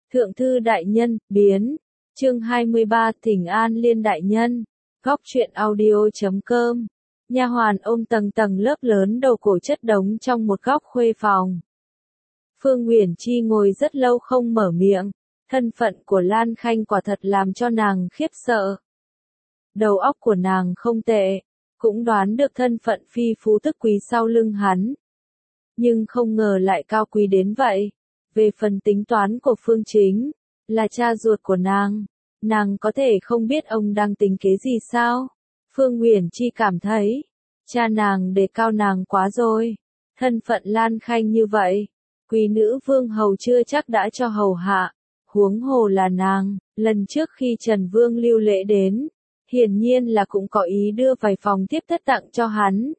Thượng thư đại nhân, biến. Chương 23 Thỉnh An Liên đại nhân. Góc truyện audio.com. Nha hoàn ôm tầng tầng lớp lớn đầu cổ chất đống trong một góc khuê phòng. Phương Uyển Chi ngồi rất lâu không mở miệng. Thân phận của Lan Khanh quả thật làm cho nàng khiếp sợ. Đầu óc của nàng không tệ, cũng đoán được thân phận phi phú tức quý sau lưng hắn. Nhưng không ngờ lại cao quý đến vậy. Về phần tính toán của Phương Chính, là cha ruột của nàng có thể không biết ông đang tính kế gì sao? Phương Uyển Chi cảm thấy, cha nàng đề cao nàng quá rồi. Thân phận Lan Khanh như vậy, quý nữ vương hầu chưa chắc đã cho hầu hạ, huống hồ là nàng. Lần trước khi Trần Vương Lưu Lễ đến, hiển nhiên là cũng có ý đưa vài phòng tiếp thất tặng cho hắn.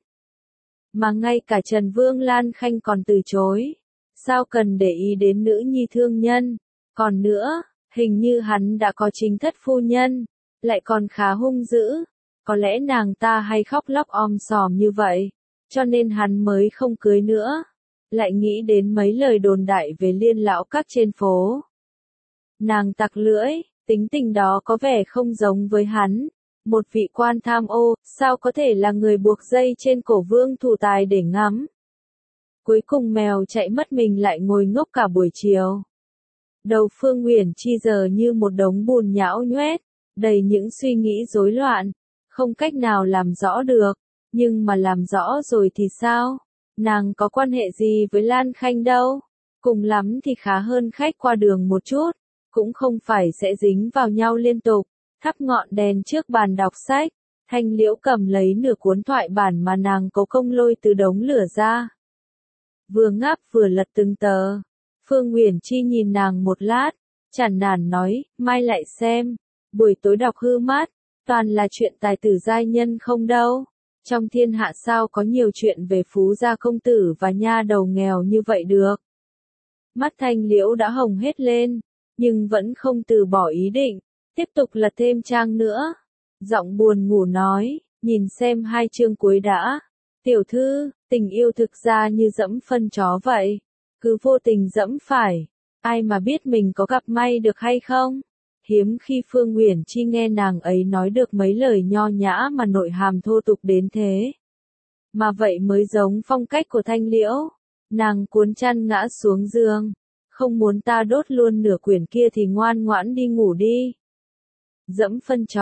Mà ngay cả Trần Vương Lan Khanh còn từ chối. Sao cần để ý đến nữ nhi thương nhân? Còn nữa, hình như hắn đã có chính thất phu nhân, lại còn khá hung dữ. Có lẽ nàng ta hay khóc lóc om sòm như vậy, cho nên hắn mới không cưới nữa. Lại nghĩ đến mấy lời đồn đại về Liên lão các trên phố. Nàng tặc lưỡi, tính tình đó có vẻ không giống với hắn. Một vị quan tham ô, sao có thể là người buộc dây trên cổ Vương Thủ Tài để ngắm? Cuối cùng mèo chạy mất mình lại ngồi ngốc cả buổi chiều. Đầu Phương Uyển Chi giờ như một đống bùn nhão nhoét, đầy những suy nghĩ rối loạn, không cách nào làm rõ được. Nhưng mà làm rõ rồi thì sao? Nàng có quan hệ gì với Lan Khanh đâu? Cùng lắm thì khá hơn khách qua đường một chút, cũng không phải sẽ dính vào nhau liên tục. Thắp ngọn đèn trước bàn đọc sách, Thanh Liễu cầm lấy nửa cuốn thoại bản mà nàng có công lôi từ đống lửa ra. Vừa ngáp vừa lật từng tờ. Phương Uyển Chi nhìn nàng một lát, chản nản nói, mai lại xem. Buổi tối đọc hư mát, toàn là chuyện tài tử giai nhân không đâu. Trong thiên hạ sao có nhiều chuyện về phú gia công tử và nha đầu nghèo như vậy được. Mắt Thanh Liễu đã hồng hết lên, nhưng vẫn không từ bỏ ý định, tiếp tục lật thêm trang nữa. Giọng buồn ngủ nói, nhìn xem 2 chương cuối đã. Tiểu thư, tình yêu thực ra như dẫm phân chó vậy, cứ vô tình dẫm phải, ai mà biết mình có gặp may được hay không? Hiếm khi Phương Uyển Chi nghe nàng ấy nói được mấy lời nho nhã mà nội hàm thô tục đến thế. Mà vậy mới giống phong cách của Thanh Liễu. Nàng cuốn chăn ngã xuống giường, không muốn ta đốt luôn nửa quyển kia thì ngoan ngoãn đi ngủ đi. Dẫm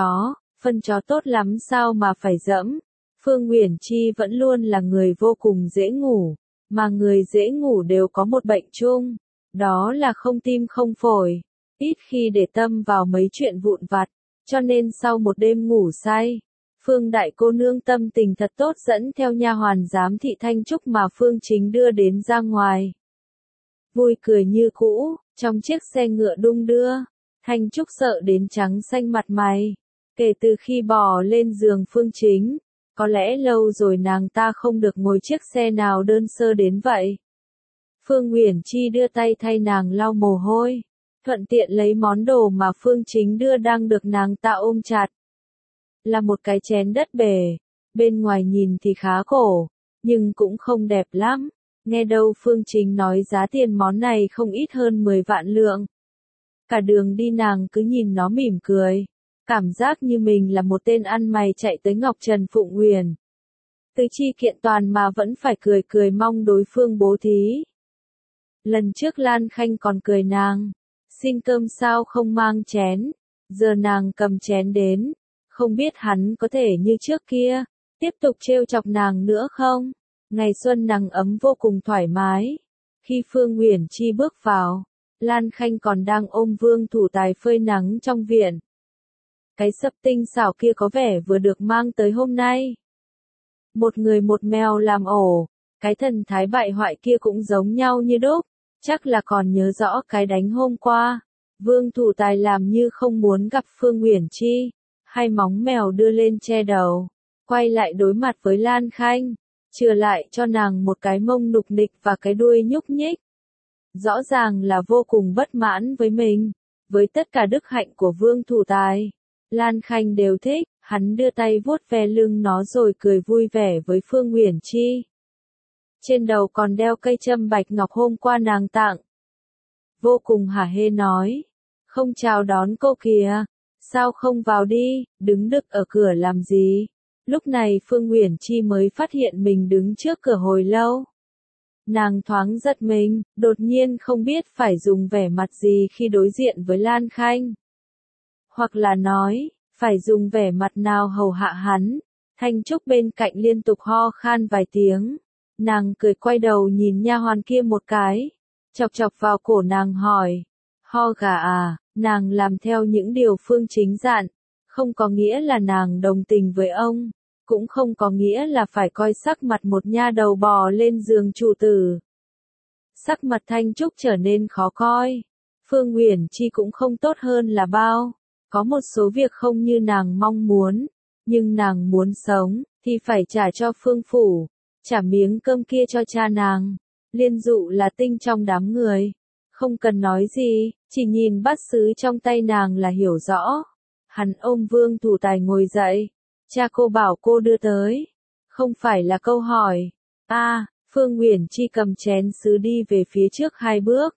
phân chó tốt lắm sao mà phải dẫm? Phương Uyển Chi vẫn luôn là người vô cùng dễ ngủ, mà người dễ ngủ đều có một bệnh chung, đó là không tim không phổi, ít khi để tâm vào mấy chuyện vụn vặt, cho nên sau một đêm ngủ say, Phương đại cô nương tâm tình thật tốt dẫn theo nha hoàn giám thị Thanh Trúc mà Phương Chính đưa đến ra ngoài. Vui cười như cũ, trong chiếc xe ngựa đung đưa, Thanh Trúc sợ đến trắng xanh mặt mày, kể từ khi bò lên giường Phương Chính. Có lẽ lâu rồi nàng ta không được ngồi chiếc xe nào đơn sơ đến vậy. Phương Uyển Chi đưa tay thay nàng lau mồ hôi, thuận tiện lấy món đồ mà Phương Chính đưa đang được nàng ta ôm chặt. Là một cái chén đất bể, bên ngoài nhìn thì khá cổ, nhưng cũng không đẹp lắm. Nghe đâu Phương Chính nói giá tiền món này không ít hơn 10 vạn lượng. Cả đường đi nàng cứ nhìn nó mỉm cười. Cảm giác như mình là một tên ăn mày chạy tới Ngọc Trần Phụng Nguyền. Tứ chi kiện toàn mà vẫn phải cười cười mong đối phương bố thí. Lần trước Lan Khanh còn cười nàng, xin cơm sao không mang chén, giờ nàng cầm chén đến, không biết hắn có thể như trước kia, tiếp tục trêu chọc nàng nữa không? Ngày xuân nắng ấm vô cùng thoải mái. Khi Phương Uyển Chi bước vào, Lan Khanh còn đang ôm Vương Thủ Tài phơi nắng trong viện. Cái sập tinh xảo kia có vẻ vừa được mang tới hôm nay. Một người một mèo làm ổ, cái thần thái bại hoại kia cũng giống nhau như đúc, chắc là còn nhớ rõ cái đánh hôm qua. Vương Thủ Tài làm như không muốn gặp Phương Uyển Chi, hai móng mèo đưa lên che đầu, quay lại đối mặt với Lan Khanh, chừa lại cho nàng một cái mông nục nịch và cái đuôi nhúc nhích. Rõ ràng là vô cùng bất mãn với mình, với tất cả đức hạnh của Vương Thủ Tài. Lan Khanh đều thích, hắn đưa tay vuốt ve lưng nó rồi cười vui vẻ với Phương Uyển Chi. Trên đầu còn đeo cây châm bạch ngọc hôm qua nàng tặng. vô cùng hả hê nói. Không chào đón cô kìa, sao không vào đi, đứng đực ở cửa làm gì? Lúc này Phương Uyển Chi mới phát hiện mình đứng trước cửa hồi lâu. Nàng thoáng giật mình, đột nhiên không biết phải dùng vẻ mặt gì khi đối diện với Lan Khanh. Hoặc là nói, phải dùng vẻ mặt nào hầu hạ hắn. Thanh Trúc bên cạnh liên tục ho khan vài tiếng. Nàng cười quay đầu nhìn nha hoàn kia một cái. Chọc chọc vào cổ nàng hỏi. Ho gà à, nàng làm theo những điều Phương Chính dặn. Không có nghĩa là nàng đồng tình với ông. Cũng không có nghĩa là phải coi sắc mặt một nha đầu bò lên giường trụ tử. Sắc mặt Thanh Trúc trở nên khó coi. Phương Uyển Chi cũng không tốt hơn là bao. Có một số việc không như nàng mong muốn. Nhưng nàng muốn sống, thì phải trả cho Phương phủ. Trả miếng cơm kia cho cha nàng. Liên Dụ là tinh trong đám người. Không cần nói gì, chỉ nhìn bát sứ trong tay nàng là hiểu rõ. Hắn ôm Vương Thủ Tài ngồi dậy. Cha cô bảo cô đưa tới. Không phải là câu hỏi. Phương Uyển Chi cầm chén sứ đi về phía trước 2 bước.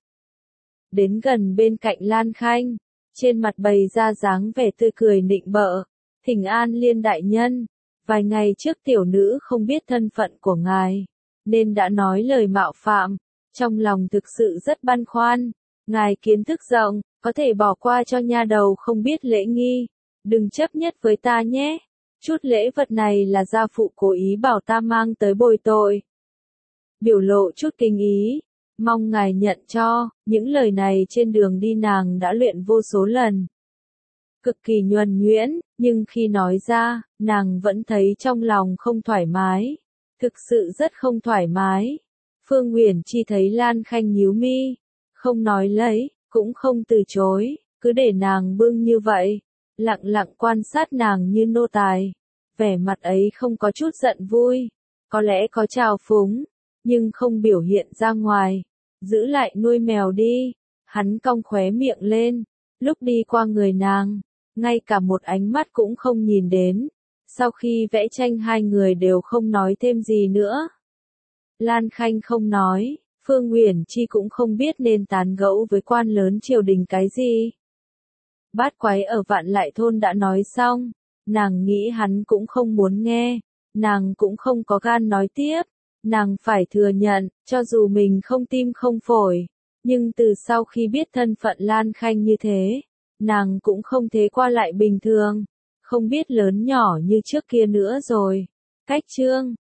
Đến gần bên cạnh Lan Khanh. Trên mặt bày ra dáng vẻ tươi cười nịnh bợ. Thỉnh an Liên đại nhân. Vài ngày trước tiểu nữ không biết thân phận của ngài. Nên đã nói lời mạo phạm. Trong lòng thực sự rất băn khoăn. Ngài kiến thức rộng, có thể bỏ qua cho nha đầu không biết lễ nghi. Đừng chấp nhất với ta nhé. Chút lễ vật này là gia phụ cố ý bảo ta mang tới bồi tội. Biểu lộ chút kính ý. Mong ngài nhận cho, những lời này trên đường đi nàng đã luyện vô số lần. Cực kỳ nhuần nhuyễn, nhưng khi nói ra, nàng vẫn thấy trong lòng không thoải mái. Thực sự rất không thoải mái. Phương Uyển Chi thấy Lan Khanh nhíu mi. Không nói lấy, cũng không từ chối, cứ để nàng bưng như vậy. Lặng lặng quan sát nàng như nô tài. Vẻ mặt ấy không có chút giận vui. Có lẽ có trào phúng, nhưng không biểu hiện ra ngoài. Giữ lại nuôi mèo đi. Hắn cong khóe miệng lên. Lúc đi qua người nàng, ngay cả một ánh mắt cũng không nhìn đến. Sau khi vẽ tranh hai người đều không nói thêm gì nữa. Lan Khanh không nói, Phương Uyển Chi cũng không biết nên tán gẫu với quan lớn triều đình cái gì. Bát quái ở Vạn Lại thôn đã nói xong, nàng nghĩ hắn cũng không muốn nghe, nàng cũng không có gan nói tiếp. Nàng phải thừa nhận, cho dù mình không tim không phổi, nhưng từ sau khi biết thân phận Lan Khanh như thế, nàng cũng không thế qua lại bình thường, không biết lớn nhỏ như trước kia nữa rồi. Cách chương